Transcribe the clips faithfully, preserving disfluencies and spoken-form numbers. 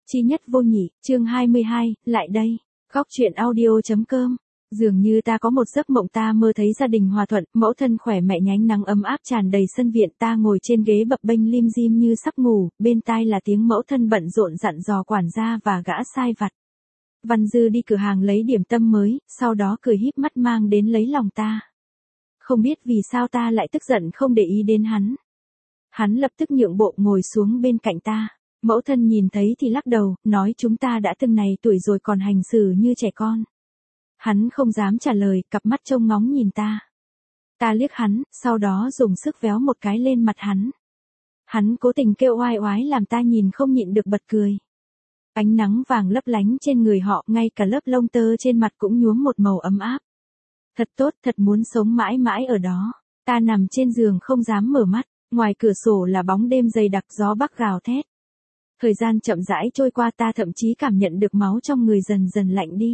Chi nhất vô nhị, chương hai mươi hai, lại đây. Góc truyện audio.com. Dường như ta có một giấc mộng, ta mơ thấy gia đình hòa thuận, mẫu thân khỏe, mẹ nhánh nắng ấm áp tràn đầy sân viện, ta ngồi trên ghế bập bênh lim dim như sắp ngủ, bên tai là tiếng mẫu thân bận rộn dặn dò quản gia và gã sai vặt. Văn Dư đi cửa hàng lấy điểm tâm mới, sau đó cười híp mắt mang đến lấy lòng ta. Không biết vì sao ta lại tức giận không để ý đến hắn. Hắn lập tức nhượng bộ ngồi xuống bên cạnh ta. Mẫu thân nhìn thấy thì lắc đầu, nói chúng ta đã từng này tuổi rồi còn hành xử như trẻ con. Hắn không dám trả lời, cặp mắt trông ngóng nhìn ta. Ta liếc hắn, sau đó dùng sức véo một cái lên mặt hắn. Hắn cố tình kêu oai oái làm ta nhìn không nhịn được bật cười. Ánh nắng vàng lấp lánh trên người họ, ngay cả lớp lông tơ trên mặt cũng nhuốm một màu ấm áp. Thật tốt, thật muốn sống mãi mãi ở đó. Ta nằm trên giường không dám mở mắt, ngoài cửa sổ là bóng đêm dày đặc, gió bắc gào thét. Thời gian chậm rãi trôi qua, ta thậm chí cảm nhận được máu trong người dần dần lạnh đi.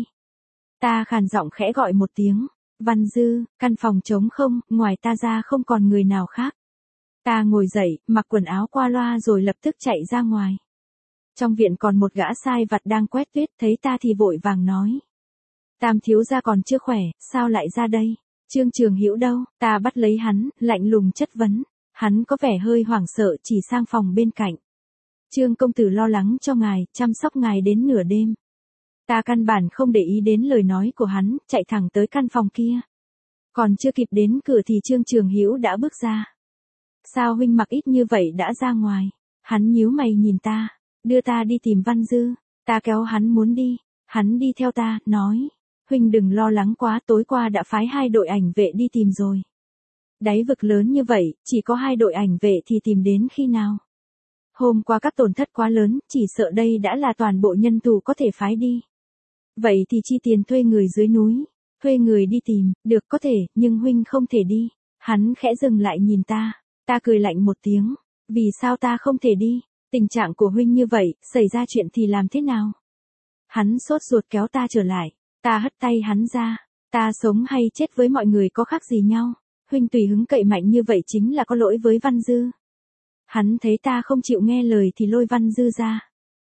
Ta khàn giọng khẽ gọi một tiếng, Văn Dư, căn phòng trống không, ngoài ta ra không còn người nào khác. Ta ngồi dậy, mặc quần áo qua loa rồi lập tức chạy ra ngoài. Trong viện còn một gã sai vặt đang quét tuyết, thấy ta thì vội vàng nói. Tam thiếu gia còn chưa khỏe, sao lại ra đây? Trương Trường Hữu đâu? Ta bắt lấy hắn, lạnh lùng chất vấn. Hắn có vẻ hơi hoảng sợ, chỉ sang phòng bên cạnh. Trương công tử lo lắng cho ngài, chăm sóc ngài đến nửa đêm. Ta căn bản không để ý đến lời nói của hắn, chạy thẳng tới căn phòng kia. Còn chưa kịp đến cửa thì Trương Trường Hữu đã bước ra. Sao huynh mặc ít như vậy đã ra ngoài? Hắn nhíu mày nhìn ta, đưa ta đi tìm Văn Dư. Ta kéo hắn muốn đi, hắn đi theo ta, nói. Huynh đừng lo lắng quá, tối qua đã phái hai đội ảnh vệ đi tìm rồi. Đáy vực lớn như vậy, chỉ có hai đội ảnh vệ thì tìm đến khi nào? Hôm qua các tổn thất quá lớn, chỉ sợ đây đã là toàn bộ nhân thủ có thể phái đi. Vậy thì chi tiền thuê người dưới núi, thuê người đi tìm, được có thể, nhưng huynh không thể đi. Hắn khẽ dừng lại nhìn ta, ta cười lạnh một tiếng, vì sao ta không thể đi, tình trạng của huynh như vậy, xảy ra chuyện thì làm thế nào? Hắn sốt ruột kéo ta trở lại, ta hất tay hắn ra, ta sống hay chết với mọi người có khác gì nhau, huynh tùy hứng cậy mạnh như vậy chính là có lỗi với Văn Dư. Hắn thấy ta không chịu nghe lời thì lôi Văn Dư ra.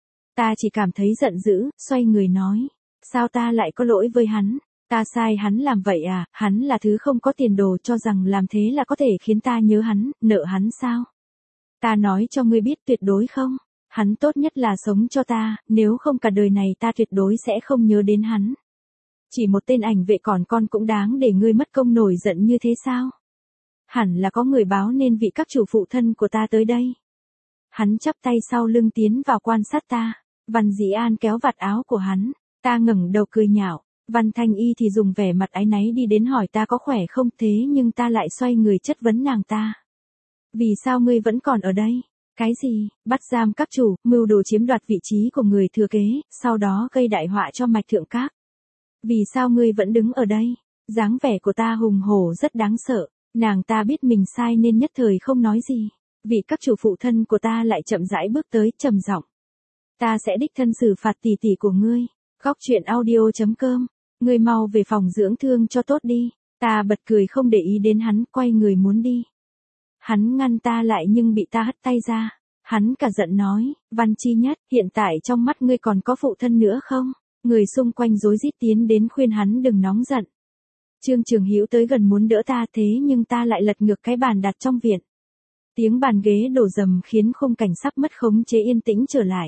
Ta chỉ cảm thấy giận dữ, xoay người nói. Sao ta lại có lỗi với hắn? Ta sai hắn làm vậy à? Hắn là thứ không có tiền đồ, cho rằng làm thế là có thể khiến ta nhớ hắn, nợ hắn sao? Ta nói cho ngươi biết tuyệt đối không. Hắn tốt nhất là sống cho ta, nếu không cả đời này ta tuyệt đối sẽ không nhớ đến hắn. Chỉ một tên ảnh vệ còn con cũng đáng để ngươi mất công nổi giận như thế sao? Hẳn là có người báo nên vị các chủ phụ thân của ta tới đây. Hắn chắp tay sau lưng tiến vào quan sát ta. Văn Dĩ An kéo vạt áo của hắn. Ta ngẩng đầu cười nhạo. Văn Thanh Y thì dùng vẻ mặt áy náy đi đến hỏi ta có khỏe không, thế nhưng ta lại xoay người chất vấn nàng ta. Vì sao ngươi vẫn còn ở đây? Cái gì? Bắt giam các chủ, mưu đồ chiếm đoạt vị trí của người thừa kế, sau đó gây đại họa cho Mạch Thượng Các. Vì sao ngươi vẫn đứng ở đây? Dáng vẻ của ta hùng hổ rất đáng sợ. Nàng ta biết mình sai nên nhất thời không nói gì. Vị các chủ phụ thân của ta lại chậm rãi bước tới, trầm giọng. Ta sẽ đích thân xử phạt tỷ tỷ của ngươi. Góc truyện audio.com. Ngươi mau về phòng dưỡng thương cho tốt đi. Ta bật cười không để ý đến hắn, quay người muốn đi. Hắn ngăn ta lại nhưng bị ta hất tay ra. Hắn cả giận nói, Văn Chi Nhất, hiện tại trong mắt ngươi còn có phụ thân nữa không? Người xung quanh rối rít tiến đến khuyên hắn đừng nóng giận. Trương Trường Hữu tới gần muốn đỡ ta, thế nhưng ta lại lật ngược cái bàn đặt trong viện. Tiếng bàn ghế đổ dầm khiến khung cảnh sắp mất khống chế yên tĩnh trở lại.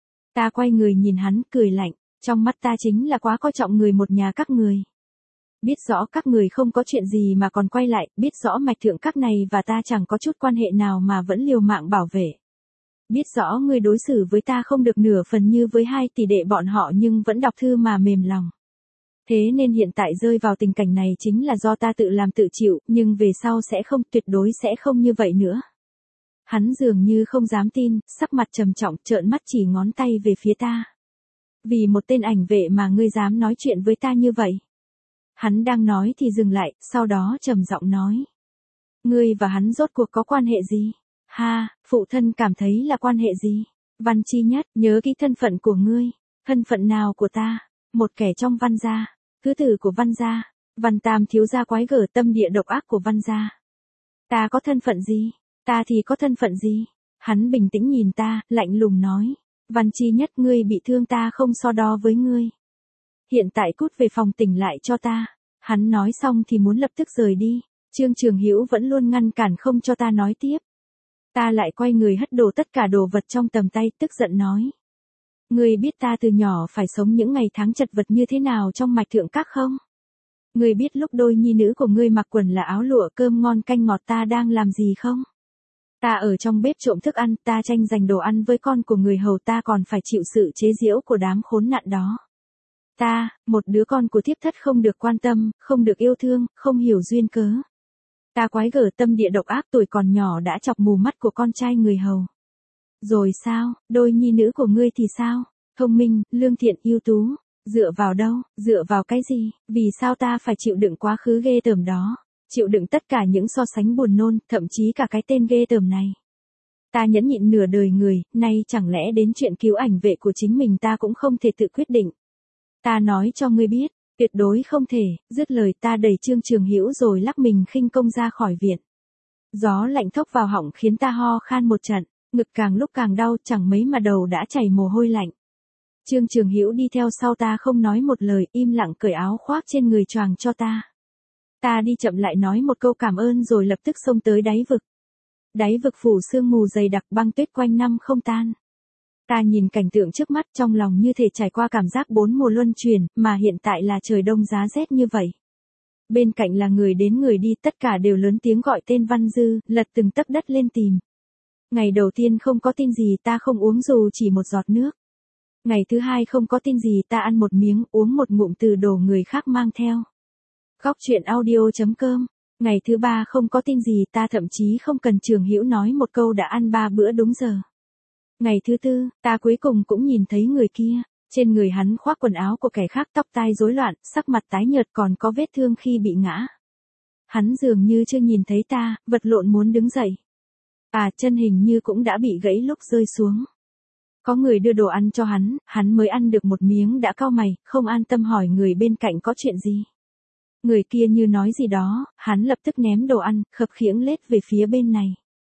Ta quay người nhìn hắn, cười lạnh, trong mắt ta chính là quá coi trọng người một nhà các người. Biết rõ các người không có chuyện gì mà còn quay lại, biết rõ Mạch Thượng Các này và ta chẳng có chút quan hệ nào mà vẫn liều mạng bảo vệ. Biết rõ người đối xử với ta không được nửa phần như với hai tỷ đệ bọn họ nhưng vẫn đọc thư mà mềm lòng. Thế nên hiện tại rơi vào tình cảnh này chính là do ta tự làm tự chịu, nhưng về sau sẽ không, tuyệt đối sẽ không như vậy nữa. Hắn dường như không dám tin, sắc mặt trầm trọng, trợn mắt chỉ ngón tay về phía ta. Vì một tên ảnh vệ mà ngươi dám nói chuyện với ta như vậy. Hắn đang nói thì dừng lại, sau đó trầm giọng nói. Ngươi và hắn rốt cuộc có quan hệ gì? Ha, phụ thân cảm thấy là quan hệ gì? Văn Chi Nhất, nhớ kỹ thân phận của ngươi. Thân phận nào của ta? Một kẻ trong Văn gia. Thứ tử của Văn gia. Văn Tam thiếu gia quái gở, tâm địa độc ác của Văn gia. Ta có thân phận gì? Ta thì có thân phận gì? Hắn bình tĩnh nhìn ta, lạnh lùng nói. Văn Chi Nhất, ngươi bị thương ta không so đo với ngươi. Hiện tại cút về phòng tỉnh lại cho ta. Hắn nói xong thì muốn lập tức rời đi. Trương Trường Hữu vẫn luôn ngăn cản không cho ta nói tiếp. Ta lại quay người hất đổ tất cả đồ vật trong tầm tay, tức giận nói. Ngươi biết ta từ nhỏ phải sống những ngày tháng chật vật như thế nào trong mạch thượng các không? Ngươi biết lúc đôi nhi nữ của ngươi mặc quần là áo lụa cơm ngon canh ngọt ta đang làm gì không? Ta ở trong bếp trộm thức ăn, ta tranh giành đồ ăn với con của người hầu, ta còn phải chịu sự chế giễu của đám khốn nạn đó. Ta, một đứa con của thiếp thất không được quan tâm, không được yêu thương, không hiểu duyên cớ. Ta quái gở tâm địa độc ác, tuổi còn nhỏ đã chọc mù mắt của con trai người hầu. Rồi sao, đôi nhi nữ của ngươi thì sao? Thông minh, lương thiện, ưu tú. Dựa vào đâu, dựa vào cái gì, vì sao ta phải chịu đựng quá khứ ghê tởm đó? Chịu đựng tất cả những so sánh buồn nôn, thậm chí cả cái tên ghê tởm này. Ta nhẫn nhịn nửa đời người, nay chẳng lẽ đến chuyện cứu ảnh vệ của chính mình ta cũng không thể tự quyết định. Ta nói cho ngươi biết, tuyệt đối không thể. Dứt lời ta đẩy Trương Trường Hữu rồi lắc mình khinh công ra khỏi viện. Gió lạnh thốc vào họng khiến ta ho khan một trận, ngực càng lúc càng đau, chẳng mấy mà đầu đã chảy mồ hôi lạnh. Trương Trường Hữu đi theo sau ta không nói một lời, im lặng cởi áo khoác trên người choàng cho ta. Ta đi chậm lại nói một câu cảm ơn rồi lập tức xông tới đáy vực. Đáy vực phủ sương mù dày đặc, băng tuyết quanh năm không tan. Ta nhìn cảnh tượng trước mắt trong lòng như thể trải qua cảm giác bốn mùa luân chuyển, mà hiện tại là trời đông giá rét như vậy. Bên cạnh là người đến người đi, tất cả đều lớn tiếng gọi tên Văn Dư, lật từng tấc đất lên tìm. Ngày đầu tiên không có tin gì, ta không uống dù chỉ một giọt nước. Ngày thứ hai không có tin gì, ta ăn một miếng, uống một ngụm từ đồ người khác mang theo. Góc truyện audio chấm com. Ngày thứ ba không có tin gì, ta thậm chí không cần Trường Hữu nói một câu đã ăn ba bữa đúng giờ. Ngày thứ tư, ta cuối cùng cũng nhìn thấy người kia. Trên người hắn khoác quần áo của kẻ khác, tóc tai rối loạn, sắc mặt tái nhợt, còn có vết thương khi bị ngã. Hắn dường như chưa nhìn thấy ta, vật lộn muốn đứng dậy. À, chân hình như cũng đã bị gãy lúc rơi xuống. Có người đưa đồ ăn cho hắn, hắn mới ăn được một miếng đã cau mày, không an tâm hỏi người bên cạnh có chuyện gì. Người kia như nói gì đó, hắn lập tức ném đồ ăn, khập khiễng lết về phía bên này.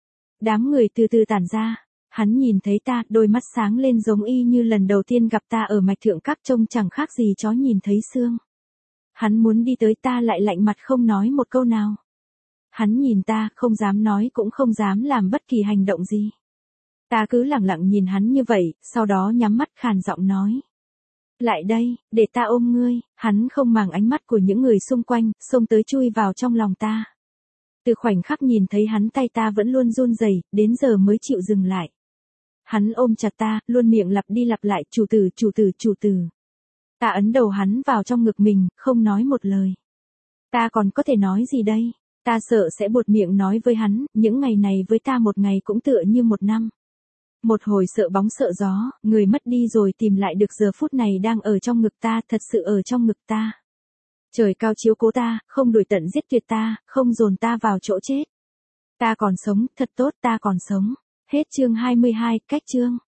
Đám người từ từ tản ra, hắn nhìn thấy ta, đôi mắt sáng lên giống y như lần đầu tiên gặp ta ở mạch thượng các, trông chẳng khác gì chó nhìn thấy xương. Hắn muốn đi tới, ta lại lạnh mặt không nói một câu nào. Hắn nhìn ta, không dám nói cũng không dám làm bất kỳ hành động gì. Ta cứ lặng lặng nhìn hắn như vậy, sau đó nhắm mắt khàn giọng nói. Lại đây, để ta ôm ngươi. Hắn không màng ánh mắt của những người xung quanh, xông tới chui vào trong lòng ta. Từ khoảnh khắc nhìn thấy hắn, tay ta vẫn luôn run rẩy, đến giờ mới chịu dừng lại. Hắn ôm chặt ta, luôn miệng lặp đi lặp lại, chủ tử, chủ tử, chủ tử. Ta ấn đầu hắn vào trong ngực mình, không nói một lời. Ta còn có thể nói gì đây? Ta sợ sẽ buột miệng nói với hắn, những ngày này với ta một ngày cũng tựa như một năm. Một hồi sợ bóng sợ gió, người mất đi rồi tìm lại được giờ phút này đang ở trong ngực ta, thật sự ở trong ngực ta. Trời cao chiếu cố ta, không đuổi tận giết tuyệt ta, không dồn ta vào chỗ chết. Ta còn sống, thật tốt, ta còn sống. Hết chương hai mươi hai, cách chương.